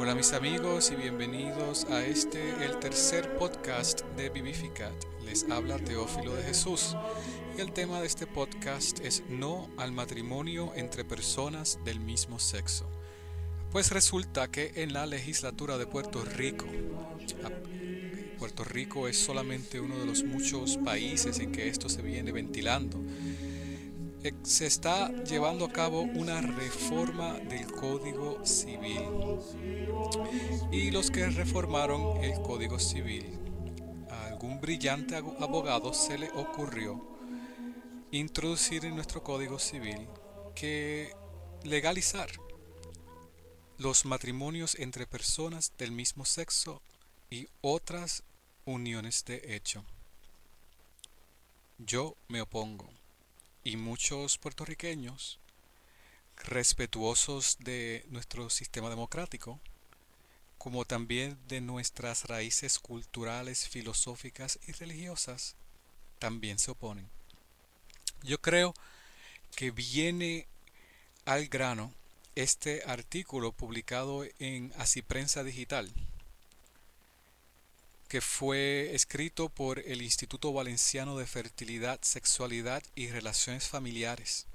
Hola mis amigos y bienvenidos a el tercer podcast de Vivificat. Les habla Teófilo de Jesús y el tema de este podcast es no al matrimonio entre personas del mismo sexo. Pues resulta que en la legislatura de Puerto Rico es solamente uno de los muchos países en que esto se viene ventilando. Se está llevando a cabo una reforma del Código Civil. Y los que reformaron el Código Civil, a algún brillante abogado se le ocurrió introducir en nuestro Código Civil que legalizar los matrimonios entre personas del mismo sexo y otras uniones de hecho. Yo me opongo y muchos puertorriqueños, respetuosos de nuestro sistema democrático, como también de nuestras raíces culturales, filosóficas y religiosas, también se oponen. Yo creo que viene al grano este artículo publicado en Así Prensa Digital, que fue escrito por el Instituto Valenciano de Fertilidad, Sexualidad y Relaciones Familiares,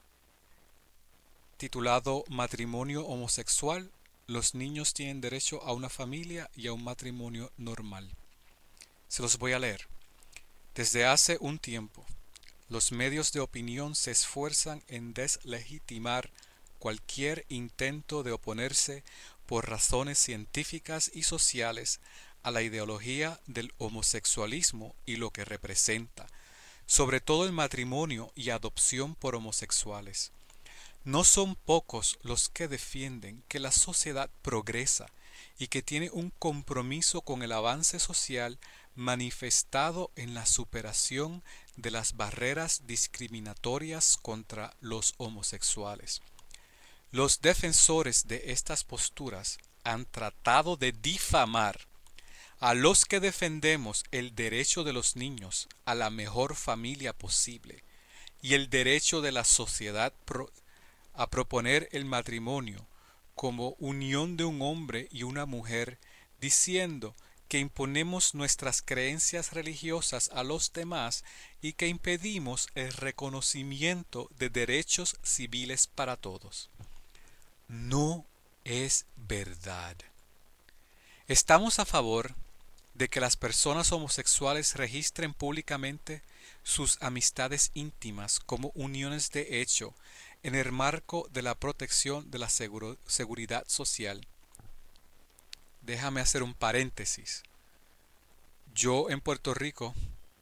titulado Matrimonio homosexual. Los niños tienen derecho a una familia y a un matrimonio normal. Se los voy a leer. Desde hace un tiempo, los medios de opinión se esfuerzan en deslegitimar cualquier intento de oponerse por razones científicas y sociales a la ideología del homosexualismo y lo que representa, sobre todo el matrimonio y adopción por homosexuales. No son pocos los que defienden que la sociedad progresa y que tiene un compromiso con el avance social manifestado en la superación de las barreras discriminatorias contra los homosexuales. Los defensores de estas posturas han tratado de difamar a los que defendemos el derecho de los niños a la mejor familia posible y el derecho de la sociedad a proponer el matrimonio como unión de un hombre y una mujer, diciendo que imponemos nuestras creencias religiosas a los demás y que impedimos el reconocimiento de derechos civiles para todos. No es verdad. Estamos a favor de que las personas homosexuales registren públicamente sus amistades íntimas como uniones de hecho en el marco de la protección de la seguridad social. Déjame hacer un paréntesis. Yo en Puerto Rico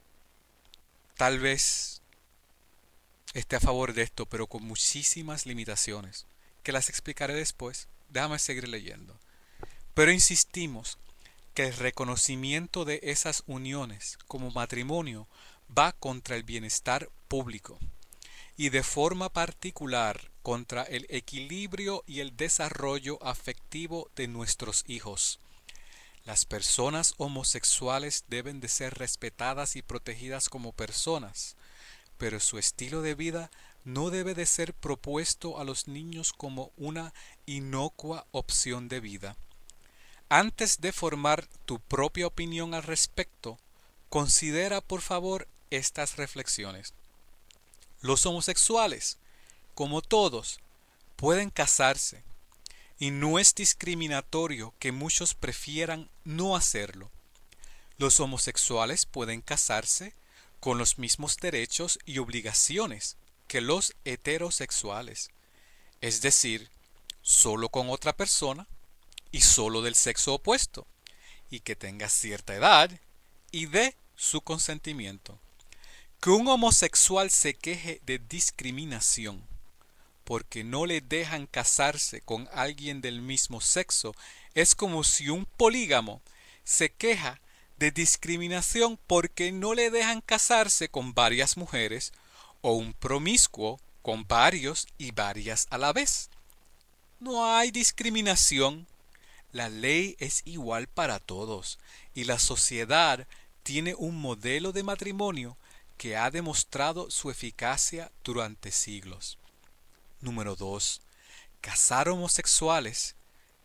tal vez esté a favor de esto, pero con muchísimas limitaciones, que las explicaré después. Déjame seguir leyendo. Pero insistimos que el reconocimiento de esas uniones como matrimonio va contra el bienestar público y de forma particular contra el equilibrio y el desarrollo afectivo de nuestros hijos. Las personas homosexuales deben de ser respetadas y protegidas como personas, pero su estilo de vida no debe de ser propuesto a los niños como una inocua opción de vida. Antes de formar tu propia opinión al respecto, considera por favor estas reflexiones. Los homosexuales, como todos, pueden casarse y no es discriminatorio que muchos prefieran no hacerlo. Los homosexuales pueden casarse con los mismos derechos y obligaciones que los heterosexuales, es decir, solo con otra persona y solo del sexo opuesto, y que tenga cierta edad y dé su consentimiento. Que un homosexual se queje de discriminación porque no le dejan casarse con alguien del mismo sexo es como si un polígamo se queja de discriminación porque no le dejan casarse con varias mujeres o un promiscuo con varios y varias a la vez. No hay discriminación. La ley es igual para todos y la sociedad tiene un modelo de matrimonio que ha demostrado su eficacia durante siglos. Número 2. Casar homosexuales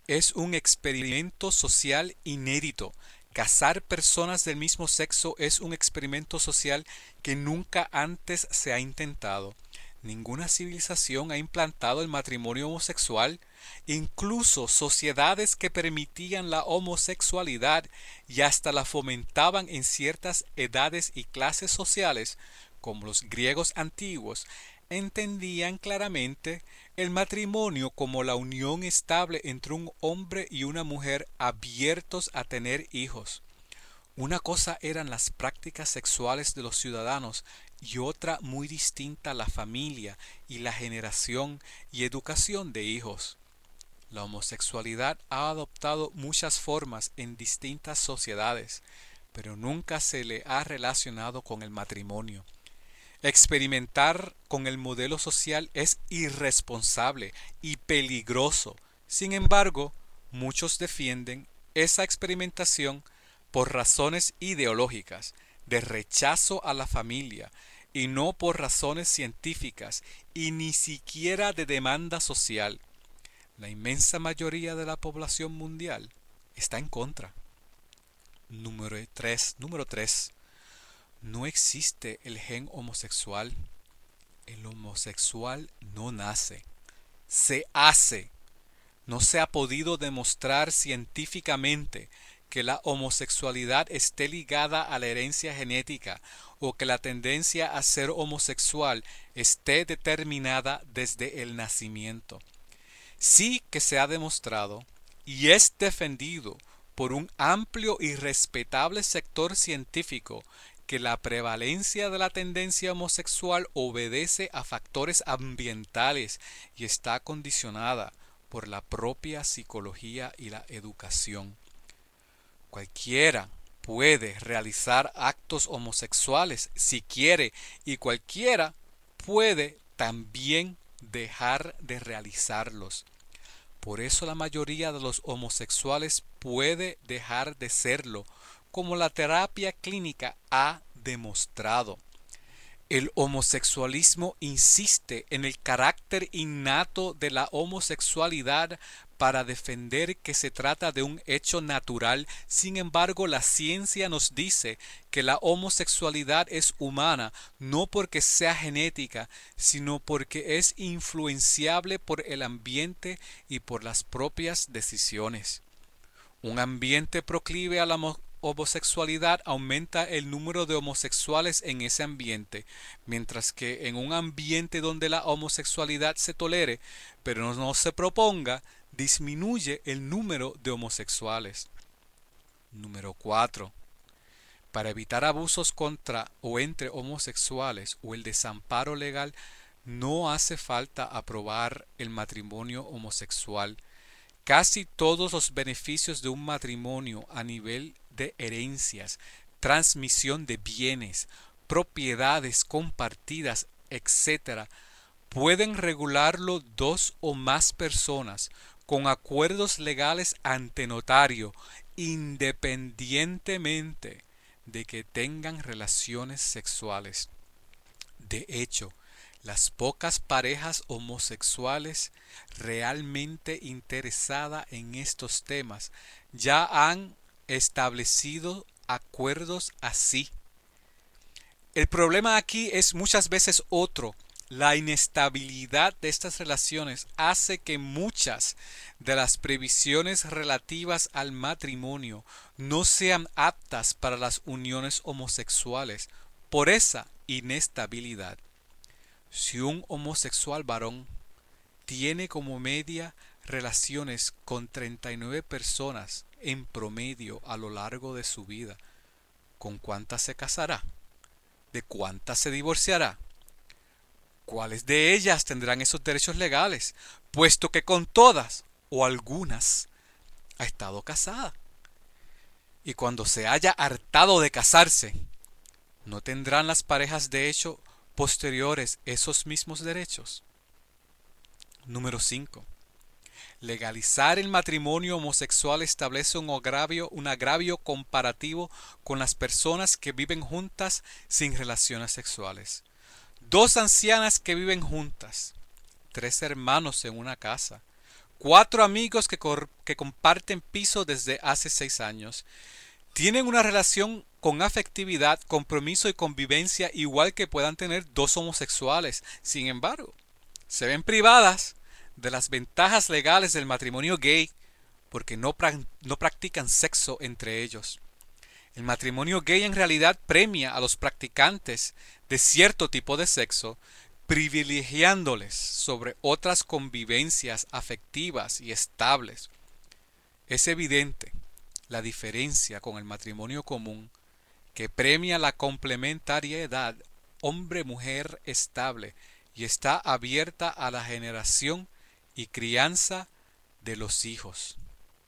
Es un experimento social inédito. Casar personas del mismo sexo es un experimento social que nunca antes se ha intentado. Ninguna civilización ha implantado el matrimonio homosexual. Incluso sociedades que permitían la homosexualidad y hasta la fomentaban en ciertas edades y clases sociales, como los griegos antiguos, entendían claramente el matrimonio como la unión estable entre un hombre y una mujer abiertos a tener hijos. Una cosa eran las prácticas sexuales de los ciudadanos y otra muy distinta la familia y la generación y educación de hijos. La homosexualidad ha adoptado muchas formas en distintas sociedades, pero nunca se le ha relacionado con el matrimonio. Experimentar con el modelo social es irresponsable y peligroso. Sin embargo, muchos defienden esa experimentación por razones ideológicas, de rechazo a la familia, y no por razones científicas y ni siquiera de demanda social. La inmensa mayoría de la población mundial está en contra. Número 3. No existe el gen homosexual. El homosexual no nace, se hace. No se ha podido demostrar científicamente que la homosexualidad esté ligada a la herencia genética o que la tendencia a ser homosexual esté determinada desde el nacimiento. Sí que se ha demostrado y es defendido por un amplio y respetable sector científico que la prevalencia de la tendencia homosexual obedece a factores ambientales y está condicionada por la propia psicología y la educación. Cualquiera puede realizar actos homosexuales si quiere y cualquiera puede también dejar de realizarlos. Por eso la mayoría de los homosexuales puede dejar de serlo, como la terapia clínica ha demostrado. El homosexualismo insiste en el carácter innato de la homosexualidad para defender que se trata de un hecho natural. Sin embargo, la ciencia nos dice que la homosexualidad es humana, no porque sea genética, sino porque es influenciable por el ambiente y por las propias decisiones. Un ambiente proclive a la homosexualidad aumenta el número de homosexuales en ese ambiente, mientras que en un ambiente donde la homosexualidad se tolere, pero no se proponga, disminuye el número de homosexuales. Número 4. Para evitar abusos contra o entre homosexuales o el desamparo legal, no hace falta aprobar el matrimonio homosexual. Casi todos los beneficios de un matrimonio a nivel de herencias, transmisión de bienes, propiedades compartidas, etc., pueden regularlo dos o más personas con acuerdos legales ante notario, independientemente de que tengan relaciones sexuales. De hecho, las pocas parejas homosexuales realmente interesadas en estos temas ya han establecido acuerdos así. El problema aquí es muchas veces otro. La inestabilidad de estas relaciones hace que muchas de las previsiones relativas al matrimonio no sean aptas para las uniones homosexuales por esa inestabilidad. Si un homosexual varón tiene como media relaciones con 39 personas en promedio a lo largo de su vida, ¿con cuántas se casará? ¿De cuántas se divorciará? ¿Cuáles de ellas tendrán esos derechos legales? Puesto que con todas o algunas ha estado casada. Y cuando se haya hartado de casarse, ¿no tendrán las parejas de hecho posteriores esos mismos derechos? Número 5. Legalizar el matrimonio homosexual establece un agravio comparativo con las personas que viven juntas sin relaciones sexuales. Dos ancianas que viven juntas, 3 hermanos en una casa, 4 amigos que comparten piso desde hace 6 años. Tienen una relación con afectividad, compromiso y convivencia igual que puedan tener dos homosexuales. Sin embargo, se ven privadas de las ventajas legales del matrimonio gay porque no practican sexo entre ellos. El matrimonio gay en realidad premia a los practicantes de cierto tipo de sexo, privilegiándoles sobre otras convivencias afectivas y estables. Es evidente la diferencia con el matrimonio común, que premia la complementariedad hombre-mujer estable y está abierta a la generación y crianza de los hijos.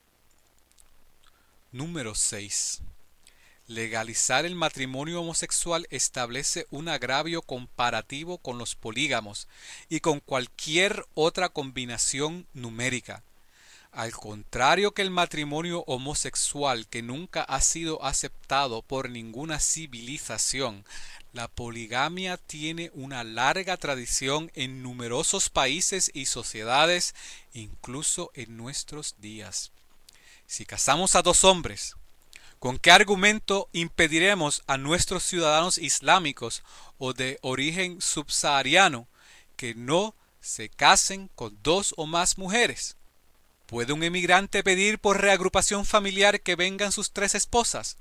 Número 6. Legalizar el matrimonio homosexual establece un agravio comparativo con los polígamos y con cualquier otra combinación numérica. Al contrario que el matrimonio homosexual, que nunca ha sido aceptado por ninguna civilización, la poligamia tiene una larga tradición en numerosos países y sociedades, incluso en nuestros días. Si casamos a 2 hombres, ¿con qué argumento impediremos a nuestros ciudadanos islámicos o de origen subsahariano que no se casen con 2 o más mujeres? ¿Puede un emigrante pedir por reagrupación familiar que vengan sus 3 esposas?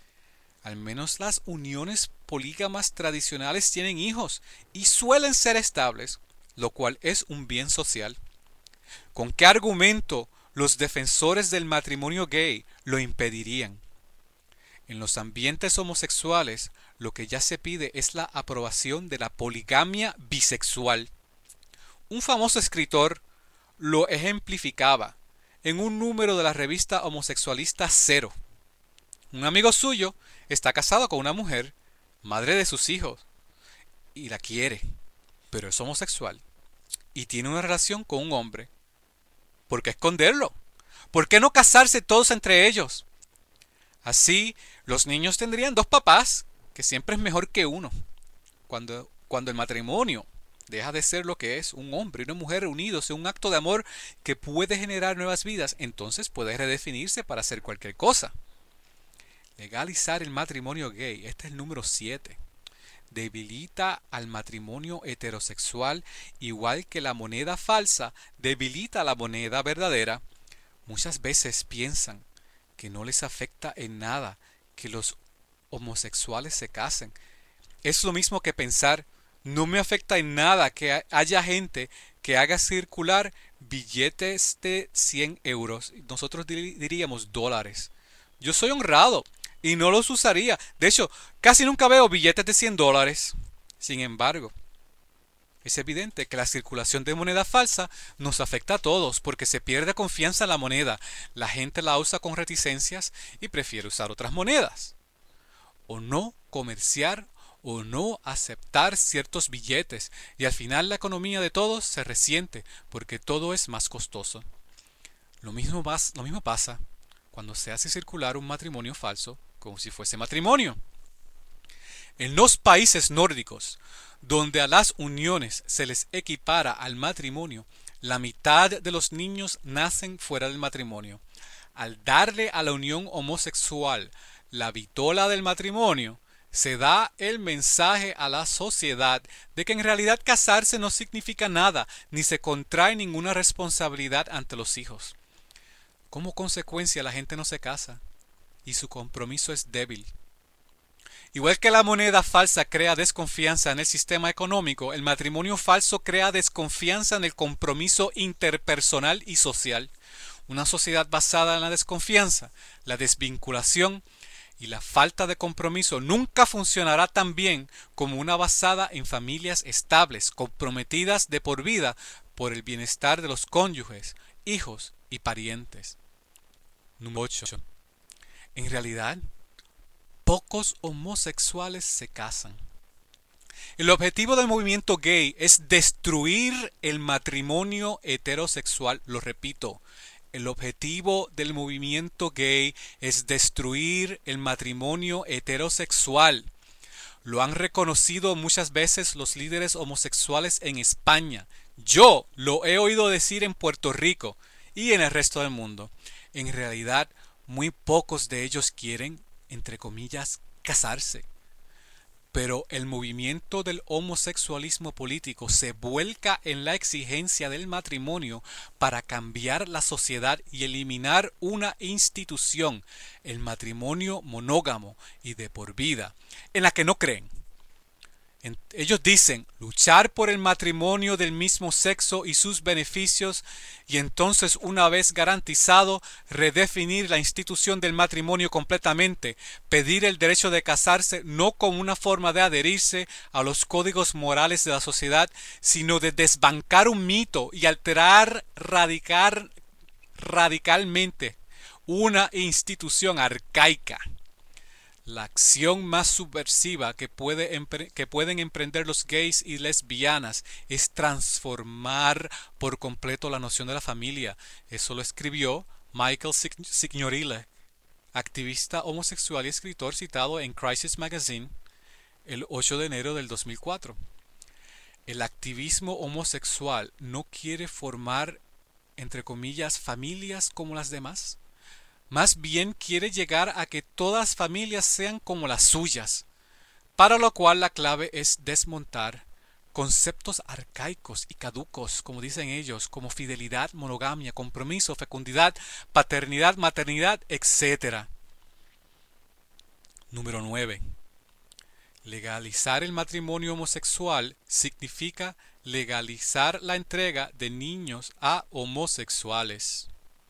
Al menos las uniones polígamas tradicionales tienen hijos y suelen ser estables, lo cual es un bien social. ¿Con qué argumento los defensores del matrimonio gay lo impedirían? En los ambientes homosexuales, lo que ya se pide es la aprobación de la poligamia bisexual. Un famoso escritor lo ejemplificaba en un número de la revista homosexualista Cero. Un amigo suyo está casado con una mujer, madre de sus hijos, y la quiere, pero es homosexual y tiene una relación con un hombre. ¿Por qué esconderlo? ¿Por qué no casarse todos entre ellos? Así, los niños tendrían 2 papás, que siempre es mejor que uno. Cuando el matrimonio deja de ser lo que es un hombre y una mujer unidos en un acto de amor que puede generar nuevas vidas, entonces puede redefinirse para hacer cualquier cosa. Legalizar el matrimonio gay, este es el número 7. Debilita al matrimonio heterosexual igual que la moneda falsa debilita a la moneda verdadera. Muchas veces piensan que no les afecta en nada que los homosexuales se casen. Es lo mismo que pensar, no me afecta en nada que haya gente que haga circular billetes de 100 euros. Nosotros diríamos dólares. Yo soy honrado y no los usaría. De hecho, casi nunca veo billetes de 100 dólares. Sin embargo, es evidente que la circulación de moneda falsa nos afecta a todos porque se pierde confianza en la moneda. La gente la usa con reticencias y prefiere usar otras monedas. O no comerciar o no aceptar ciertos billetes y al final la economía de todos se resiente porque todo es más costoso. Lo mismo pasa cuando se hace circular un matrimonio falso como si fuese matrimonio. En los países nórdicos, donde a las uniones se les equipara al matrimonio, la mitad de los niños nacen fuera del matrimonio. Al darle a la unión homosexual la vitola del matrimonio, se da el mensaje a la sociedad de que en realidad casarse no significa nada, ni se contrae ninguna responsabilidad ante los hijos. Como consecuencia, la gente no se casa y su compromiso es débil. Igual que la moneda falsa crea desconfianza en el sistema económico, el matrimonio falso crea desconfianza en el compromiso interpersonal y social. Una sociedad basada en la desconfianza, la desvinculación y la falta de compromiso nunca funcionará tan bien como una basada en familias estables, comprometidas de por vida por el bienestar de los cónyuges, hijos y parientes. Número 8. En realidad, pocos homosexuales se casan. El objetivo del movimiento gay es destruir el matrimonio heterosexual. Lo repito, el objetivo del movimiento gay es destruir el matrimonio heterosexual. Lo han reconocido muchas veces los líderes homosexuales en España. Yo lo he oído decir en Puerto Rico y en el resto del mundo. En realidad, muy pocos de ellos quieren, entre comillas, casarse. Pero el movimiento del homosexualismo político se vuelca en la exigencia del matrimonio para cambiar la sociedad y eliminar una institución, el matrimonio monógamo y de por vida, en la que no creen. Ellos dicen luchar por el matrimonio del mismo sexo y sus beneficios, y entonces, una vez garantizado, redefinir la institución del matrimonio completamente, pedir el derecho de casarse no como una forma de adherirse a los códigos morales de la sociedad, sino de desbancar un mito y alterar radicalmente una institución arcaica. La acción más subversiva que pueden emprender los gays y lesbianas es transformar por completo la noción de la familia. Eso lo escribió Michael Signorile, activista homosexual y escritor citado en Crisis Magazine el 8 de enero del 2004. El activismo homosexual no quiere formar, entre comillas, familias como las demás. Más bien quiere llegar a que todas las familias sean como las suyas, para lo cual la clave es desmontar conceptos arcaicos y caducos, como dicen ellos, como fidelidad, monogamia, compromiso, fecundidad, paternidad, maternidad, etc. Número 9. Legalizar el matrimonio homosexual significa legalizar la entrega de niños a homosexuales.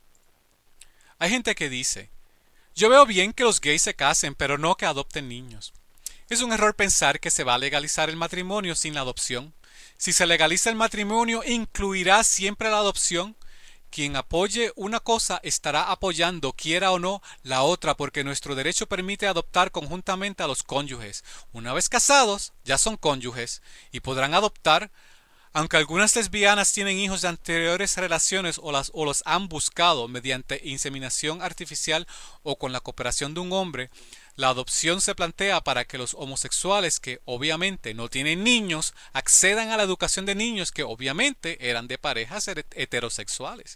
Hay gente que dice, yo veo bien que los gays se casen, pero no que adopten niños. Es un error pensar que se va a legalizar el matrimonio sin la adopción. Si se legaliza el matrimonio, incluirá siempre la adopción. Quien apoye una cosa estará apoyando, quiera o no, la otra, porque nuestro derecho permite adoptar conjuntamente a los cónyuges. Una vez casados, ya son cónyuges y podrán adoptar. Aunque algunas lesbianas tienen hijos de anteriores relaciones o los han buscado mediante inseminación artificial o con la cooperación de un hombre, la adopción se plantea para que los homosexuales que obviamente no tienen niños accedan a la educación de niños que obviamente eran de parejas heterosexuales.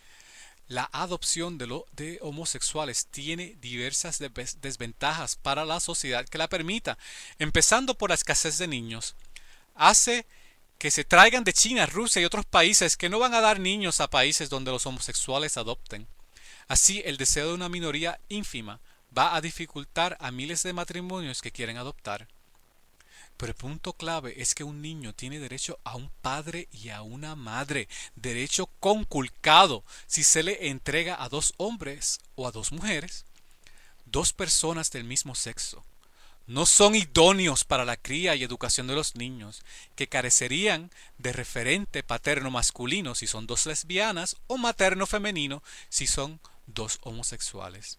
La adopción de homosexuales tiene diversas desventajas para la sociedad que la permita, empezando por la escasez de niños. Hace que se traigan de China, Rusia y otros países que no van a dar niños a países donde los homosexuales adopten. Así, el deseo de una minoría ínfima va a dificultar a miles de matrimonios que quieren adoptar. Pero el punto clave es que un niño tiene derecho a un padre y a una madre, derecho conculcado si se le entrega a dos hombres o a dos mujeres, dos personas del mismo sexo. No son idóneos para la cría y educación de los niños, que carecerían de referente paterno masculino si son dos lesbianas o materno femenino si son dos homosexuales.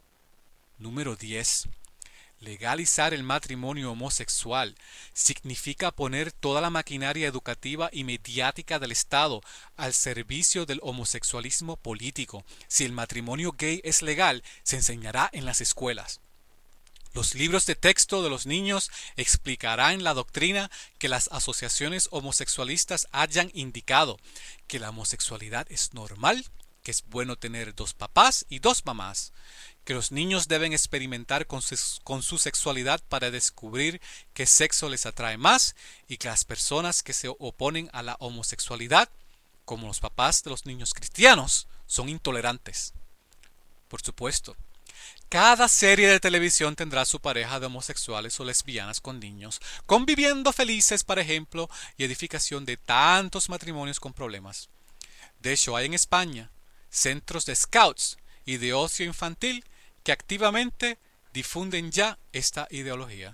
Número 10. Legalizar el matrimonio homosexual significa poner toda la maquinaria educativa y mediática del Estado al servicio del homosexualismo político. Si el matrimonio gay es legal, se enseñará en las escuelas. Los libros de texto de los niños explicarán la doctrina que las asociaciones homosexualistas hayan indicado, que la homosexualidad es normal, que es bueno tener dos papás y dos mamás, que los niños deben experimentar con su sexualidad para descubrir qué sexo les atrae más y que las personas que se oponen a la homosexualidad, como los papás de los niños cristianos, son intolerantes. Por supuesto, cada serie de televisión tendrá su pareja de homosexuales o lesbianas con niños, conviviendo felices, por ejemplo, y edificación de tantos matrimonios con problemas. De hecho, hay en España centros de scouts y de ocio infantil que activamente difunden ya esta ideología.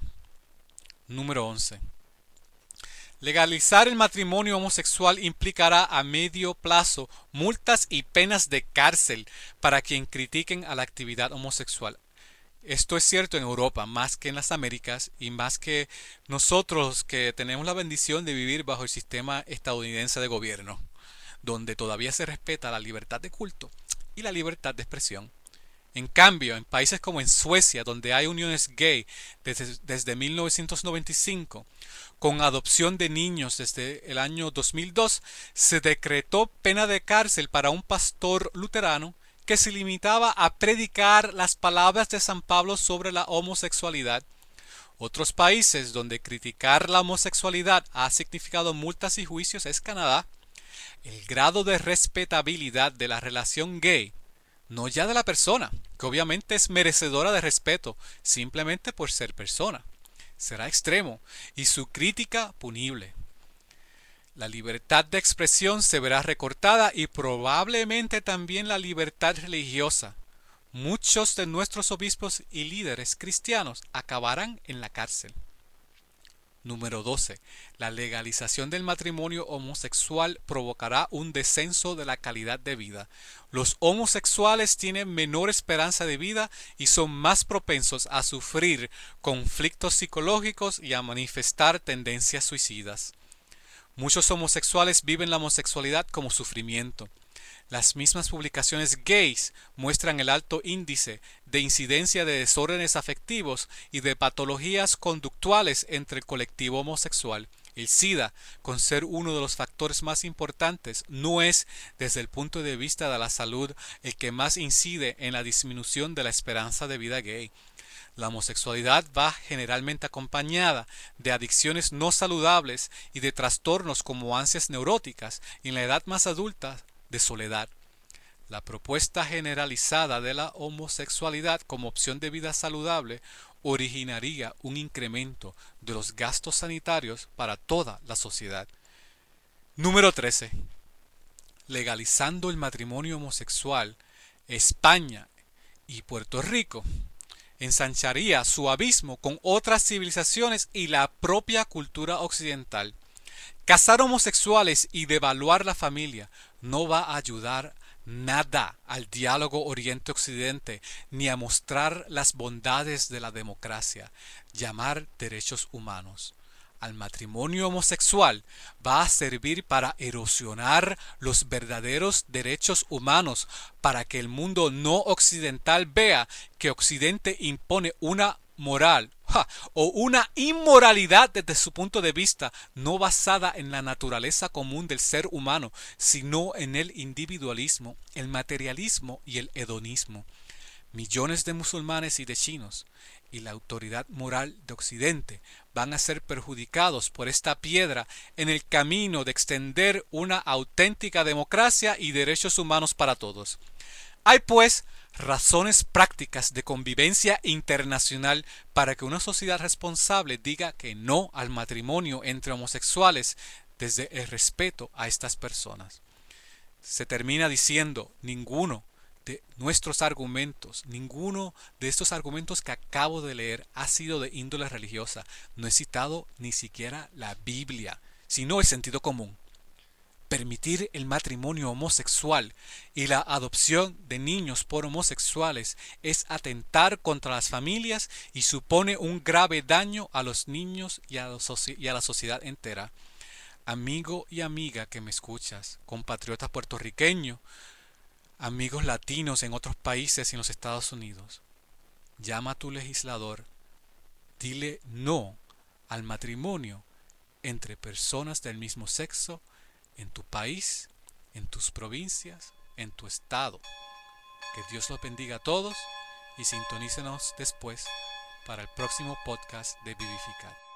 Número 11. Legalizar el matrimonio homosexual implicará a medio plazo multas y penas de cárcel para quien critiquen a la actividad homosexual. Esto es cierto en Europa, más que en las Américas y más que nosotros que tenemos la bendición de vivir bajo el sistema estadounidense de gobierno, donde todavía se respeta la libertad de culto y la libertad de expresión. En cambio, en países como en Suecia, donde hay uniones gay desde 1995, con adopción de niños desde el año 2002, se decretó pena de cárcel para un pastor luterano que se limitaba a predicar las palabras de San Pablo sobre la homosexualidad. Otros países donde criticar la homosexualidad ha significado multas y juicios es Canadá. El grado de respetabilidad de la relación gay, no ya de la persona, que obviamente es merecedora de respeto simplemente por ser persona, será extremo y su crítica punible. La libertad de expresión se verá recortada y probablemente también la libertad religiosa. Muchos de nuestros obispos y líderes cristianos acabarán en la cárcel. Número 12. La legalización del matrimonio homosexual provocará un descenso de la calidad de vida. Los homosexuales tienen menor esperanza de vida y son más propensos a sufrir conflictos psicológicos y a manifestar tendencias suicidas. Muchos homosexuales viven la homosexualidad como sufrimiento. Las mismas publicaciones gays muestran el alto índice de incidencia de desórdenes afectivos y de patologías conductuales entre el colectivo homosexual. El SIDA, con ser uno de los factores más importantes, no es, desde el punto de vista de la salud, el que más incide en la disminución de la esperanza de vida gay. La homosexualidad va generalmente acompañada de adicciones no saludables y de trastornos como ansias neuróticas y en la edad más adulta de soledad. La propuesta generalizada de la homosexualidad como opción de vida saludable originaría un incremento de los gastos sanitarios para toda la sociedad. Número 13. Legalizando el matrimonio homosexual, España y Puerto Rico ensancharía su abismo con otras civilizaciones y la propia cultura occidental. Casar homosexuales y devaluar la familia no va a ayudar nada al diálogo Oriente-Occidente ni a mostrar las bondades de la democracia, llamar derechos humanos. Al matrimonio homosexual va a servir para erosionar los verdaderos derechos humanos, para que el mundo no occidental vea que Occidente impone una moral o una inmoralidad desde su punto de vista, no basada en la naturaleza común del ser humano, sino en el individualismo, el materialismo y el hedonismo. Millones de musulmanes y de chinos y la autoridad moral de Occidente van a ser perjudicados por esta piedra en el camino de extender una auténtica democracia y derechos humanos para todos. Hay pues razones prácticas de convivencia internacional para que una sociedad responsable diga que no al matrimonio entre homosexuales desde el respeto a estas personas. Se termina diciendo: ninguno de nuestros argumentos, ninguno de estos argumentos que acabo de leer ha sido de índole religiosa. No he citado ni siquiera la Biblia, sino el sentido común. Permitir el matrimonio homosexual y la adopción de niños por homosexuales es atentar contra las familias y supone un grave daño a los niños y a la sociedad entera. Amigo y amiga que me escuchas, compatriota puertorriqueño, amigos latinos en otros países y en los Estados Unidos, llama a tu legislador, dile no al matrimonio entre personas del mismo sexo en tu país, en tus provincias, en tu estado. Que Dios los bendiga a todos y sintonícenos después para el próximo podcast de Vivificar.